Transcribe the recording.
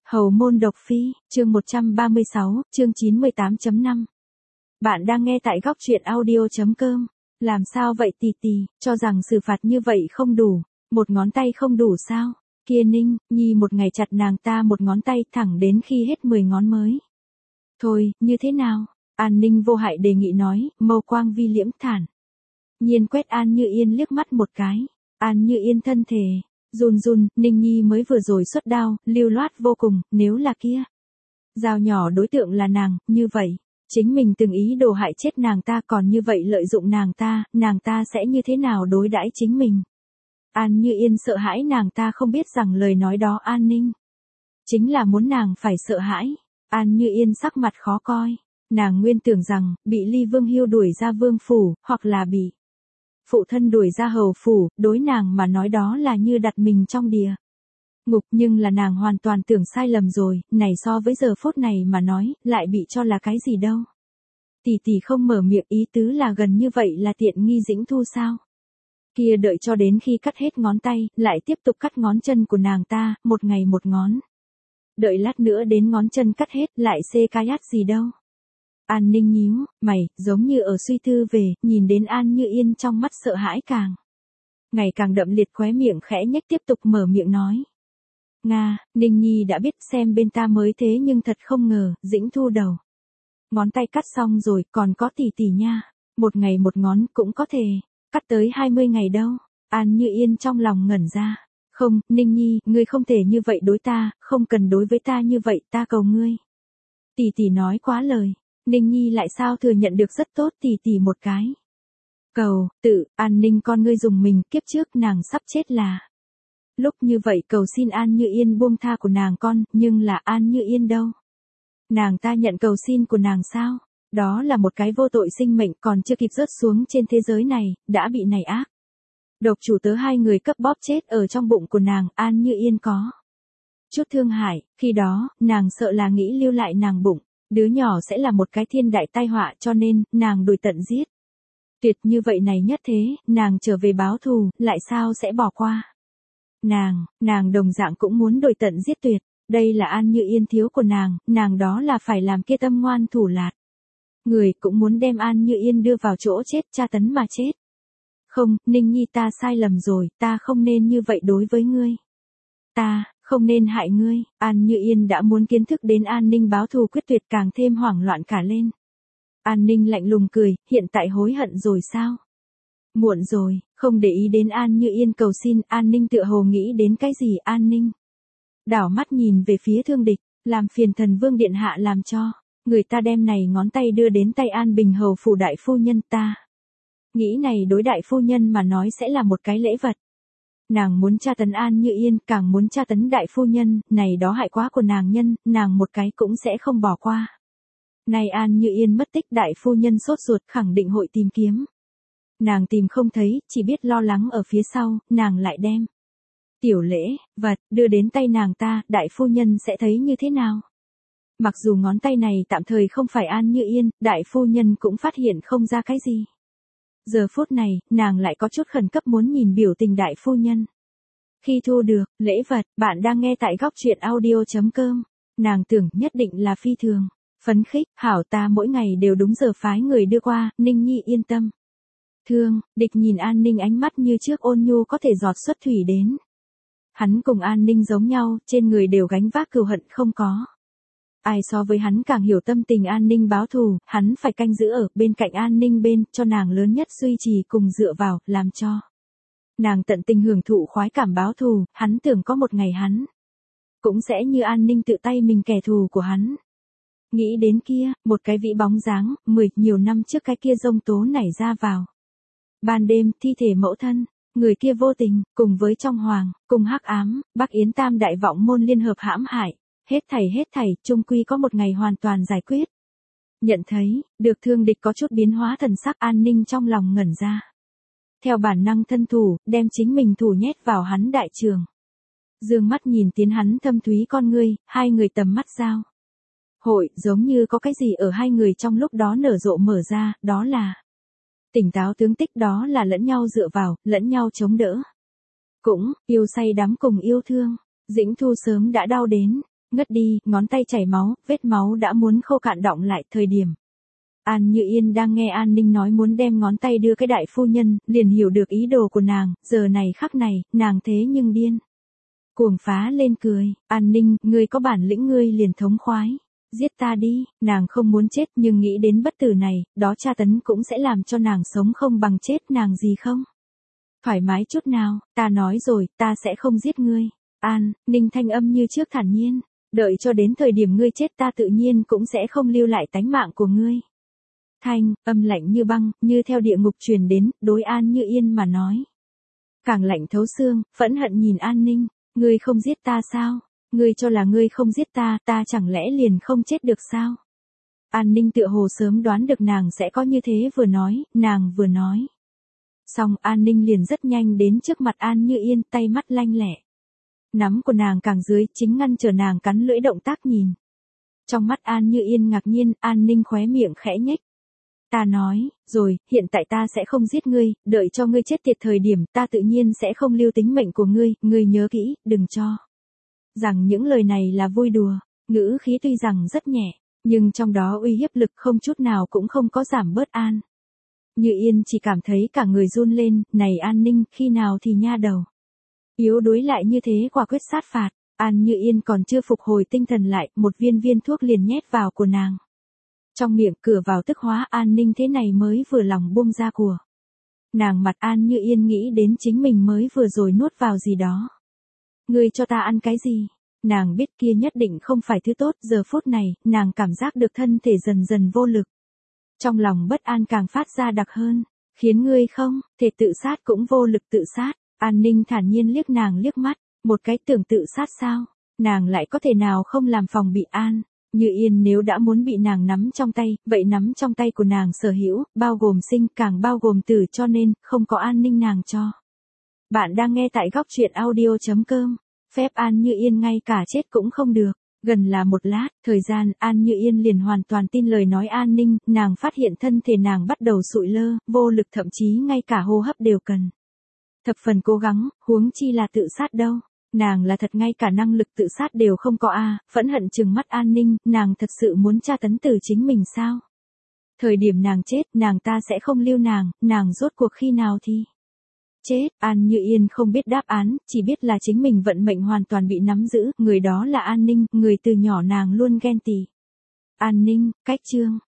Hầu môn độc phi, chương 136, chương 98.5. Bạn đang nghe tại góc truyện audio.com. Làm sao vậy tì tì, cho rằng xử phạt như vậy không đủ, một ngón tay không đủ sao? Kia Ninh Nhi một ngày chặt nàng ta một ngón tay thẳng đến khi hết 10 ngón mới. Thôi, như thế nào? An Ninh vô hại đề nghị nói, mâu quang vi liễm thản. Nhiên quét An Như Yên liếc mắt một cái. An Như Yên thân thể run run, Ninh Nhi mới vừa rồi xuất đao, lưu loát vô cùng, nếu là kia. Dao nhỏ đối tượng là nàng, như vậy, chính mình từng ý đồ hại chết nàng ta còn như vậy lợi dụng nàng ta sẽ như thế nào đối đãi chính mình. An Như Yên sợ hãi nàng ta không biết rằng lời nói đó An Ninh chính là muốn nàng phải sợ hãi. An Như Yên sắc mặt khó coi, nàng nguyên tưởng rằng, bị Ly Vương Hiêu đuổi ra vương phủ, hoặc là bị phụ thân đuổi ra hầu phủ, đối nàng mà nói đó là như đặt mình trong địa ngục, nhưng là nàng hoàn toàn tưởng sai lầm rồi, này so với giờ phút này mà nói, lại bị cho là cái gì đâu. Tỷ tỷ không mở miệng ý tứ là gần như vậy là tiện nghi Dĩnh Thu sao? Kia đợi cho đến khi cắt hết ngón tay, lại tiếp tục cắt ngón chân của nàng ta, một ngày một ngón. Đợi lát nữa đến ngón chân cắt hết, lại xê ca yát gì đâu. An Ninh nhíu mày, giống như ở suy tư về, nhìn đến An Như Yên trong mắt sợ hãi càng ngày càng đậm liệt, khóe miệng khẽ nhếch tiếp tục mở miệng nói. Nga, Ninh Nhi đã biết xem bên ta mới thế nhưng thật không ngờ, Dĩnh Thu đầu ngón tay cắt xong rồi, còn có tỷ tỷ nha, một ngày một ngón cũng có thể cắt tới 20 ngày đâu. An Như Yên trong lòng ngẩn ra. Không, Ninh Nhi, ngươi không thể như vậy đối ta, không cần đối với ta như vậy, ta cầu ngươi. Tỷ tỷ nói quá lời. Ninh Nhi lại sao thừa nhận được rất tốt tỷ tỷ một cái cầu, An Ninh con ngươi dùng mình, kiếp trước nàng sắp chết là lúc như vậy cầu xin An Như Yên buông tha của nàng con, nhưng là An Như Yên đâu? Nàng ta nhận cầu xin của nàng sao? Đó là một cái vô tội sinh mệnh còn chưa kịp rớt xuống trên thế giới này, đã bị này ác độc chủ tớ hai người cấp bóp chết ở trong bụng của nàng. An Như Yên có chút thương hại, khi đó, nàng sợ là nghĩ lưu lại nàng bụng đứa nhỏ sẽ là một cái thiên đại tai họa, cho nên, nàng đuổi tận giết. Tuyệt như vậy này nhất thế, nàng trở về báo thù, lại sao sẽ bỏ qua. Nàng đồng dạng cũng muốn đuổi tận giết tuyệt, đây là An Như Yên thiếu của nàng đó là phải làm kia tâm ngoan thủ lạt. Người cũng muốn đem An Như Yên đưa vào chỗ chết, tra tấn mà chết. Không, Ninh Nhi ta sai lầm rồi, ta không nên như vậy đối với ngươi. Ta không nên hại ngươi. An Như Yên đã muốn kiến thức đến An Ninh báo thù quyết tuyệt, càng thêm hoảng loạn cả lên. An Ninh lạnh lùng cười, hiện tại hối hận rồi sao? Muộn rồi, không để ý đến An Như Yên cầu xin, An Ninh tựa hồ nghĩ đến cái gì. An Ninh đảo mắt nhìn về phía Thương Địch, làm phiền Thần Vương điện hạ làm cho người ta đem này ngón tay đưa đến tay An Bình hầu phủ đại phu nhân ta. Nghĩ này đối đại phu nhân mà nói sẽ là một cái lễ vật. Nàng muốn tra tấn An Như Yên, càng muốn tra tấn đại phu nhân, này đó hại quá của nàng nhân, nàng một cái cũng sẽ không bỏ qua. Này An Như Yên mất tích, đại phu nhân sốt ruột khẳng định hội tìm kiếm. Nàng tìm không thấy, chỉ biết lo lắng ở phía sau, nàng lại đem tiểu lễ vật đưa đến tay nàng ta, đại phu nhân sẽ thấy như thế nào? Mặc dù ngón tay này tạm thời không phải An Như Yên, đại phu nhân cũng phát hiện không ra cái gì. Giờ phút này, nàng lại có chút khẩn cấp muốn nhìn biểu tình đại phu nhân. Khi thu được lễ vật, bạn đang nghe tại góc truyện audio.com. Nàng tưởng nhất định là phi thường phấn khích, hảo ta mỗi ngày đều đúng giờ phái người đưa qua, Ninh Nhi yên tâm. Thương Địch nhìn An Ninh ánh mắt như trước ôn nhu có thể giọt xuất thủy đến. Hắn cùng An Ninh giống nhau, trên người đều gánh vác cừu hận không có. Ai so với hắn càng hiểu tâm tình An Ninh báo thù, hắn phải canh giữ ở bên cạnh An Ninh bên, cho nàng lớn nhất duy trì cùng dựa vào, làm cho nàng tận tình hưởng thụ khoái cảm báo thù. Hắn tưởng có một ngày hắn cũng sẽ như An Ninh tự tay mình kẻ thù của hắn. Nghĩ đến kia, một cái vĩ bóng dáng, nhiều năm trước cái kia giông tố nảy ra vào. Ban đêm, thi thể mẫu thân, người kia vô tình, cùng với trong hoàng, cùng hắc ám, Bắc Yến tam đại vọng môn liên hợp hãm hại. Hết thảy, chung quy có một ngày hoàn toàn giải quyết. Nhận thấy, được Thương Địch có chút biến hóa thần sắc, An Ninh trong lòng ngẩn ra. Theo bản năng thân thủ, đem chính mình thủ nhét vào hắn đại trường. Dương mắt nhìn tiến hắn thâm thúy con ngươi, hai người tầm mắt giao hội, giống như có cái gì ở hai người trong lúc đó nở rộ mở ra, đó là tỉnh táo tướng tích, đó là lẫn nhau dựa vào, lẫn nhau chống đỡ. Cũng, yêu say đắm cùng yêu thương. Dĩnh Thu sớm đã đau đến ngất đi, ngón tay chảy máu, vết máu đã muốn khô cạn đọng lại. Thời điểm An Như Yên đang nghe An Ninh nói muốn đem ngón tay đưa cái đại phu nhân, liền hiểu được ý đồ của nàng, giờ này khắc này, nàng thế nhưng điên. Cuồng phá lên cười, An Ninh, ngươi có bản lĩnh ngươi liền thống khoái. Giết ta đi, nàng không muốn chết nhưng nghĩ đến bất tử này, đó tra tấn cũng sẽ làm cho nàng sống không bằng chết nàng gì không? Thoải mái chút nào, ta nói rồi, ta sẽ không giết ngươi. An Ninh thanh âm như trước thản nhiên, đợi cho đến thời điểm ngươi chết ta tự nhiên cũng sẽ không lưu lại tánh mạng của ngươi. Thanh âm lạnh như băng, như theo địa ngục truyền đến, đối An Như Yên mà nói. Càng lạnh thấu xương, phẫn hận nhìn An Ninh, ngươi không giết ta sao? Ngươi cho là ngươi không giết ta, ta chẳng lẽ liền không chết được sao? An Ninh tựa hồ sớm đoán được nàng sẽ có như thế vừa nói, nàng vừa nói. Xong An Ninh liền rất nhanh đến trước mặt An Như Yên, tay mắt lanh lẹ. Nắm của nàng càng dưới, chính ngăn trở nàng cắn lưỡi động tác nhìn. Trong mắt An Như Yên ngạc nhiên, An Ninh khóe miệng khẽ nhếch. Ta nói, rồi, hiện tại ta sẽ không giết ngươi, đợi cho ngươi chết tiệt thời điểm ta tự nhiên sẽ không lưu tính mệnh của ngươi nhớ kỹ, đừng cho. Rằng những lời này là vui đùa, ngữ khí tuy rằng rất nhẹ, nhưng trong đó uy hiếp lực không chút nào cũng không có giảm bớt An. Như Yên chỉ cảm thấy cả người run lên, này An Ninh, khi nào thì nha đầu. Yếu đuối lại như thế quả quyết sát phạt, An Như Yên còn chưa phục hồi tinh thần lại, một viên thuốc liền nhét vào của nàng. Trong miệng cửa vào tức hóa An Ninh thế này mới vừa lòng buông ra của. Nàng mặt An Như Yên nghĩ đến chính mình mới vừa rồi nuốt vào gì đó. Ngươi cho ta ăn cái gì? Nàng biết kia nhất định không phải thứ tốt, giờ phút này, nàng cảm giác được thân thể dần dần vô lực. Trong lòng bất an càng phát ra đặc hơn, khiến ngươi không thể tự sát cũng vô lực tự sát. An Ninh thản nhiên liếc nàng liếc mắt, một cái tưởng tự sát sao? Nàng lại có thể nào không làm phòng bị An Như Yên nếu đã muốn bị nàng nắm trong tay, vậy nắm trong tay của nàng sở hữu, bao gồm sinh, càng bao gồm tử, cho nên, không có An Ninh nàng cho. Bạn đang nghe tại góc truyện audio.com. Phép An Như Yên ngay cả chết cũng không được. Gần là một lát, thời gian, An Như Yên liền hoàn toàn tin lời nói An Ninh, nàng phát hiện thân thể nàng bắt đầu sụi lơ, vô lực, thậm chí ngay cả hô hấp đều cần thập phần cố gắng, huống chi là tự sát đâu. Nàng là thật ngay cả năng lực tự sát đều không có a. Phẫn hận trừng mắt An Ninh, nàng thật sự muốn tra tấn từ chính mình sao? Thời điểm nàng chết, nàng ta sẽ không lưu nàng rốt cuộc khi nào thì chết. An Như Yên không biết đáp án, chỉ biết là chính mình vận mệnh hoàn toàn bị nắm giữ, người đó là An Ninh, người từ nhỏ nàng luôn ghen tị. An Ninh, cách chương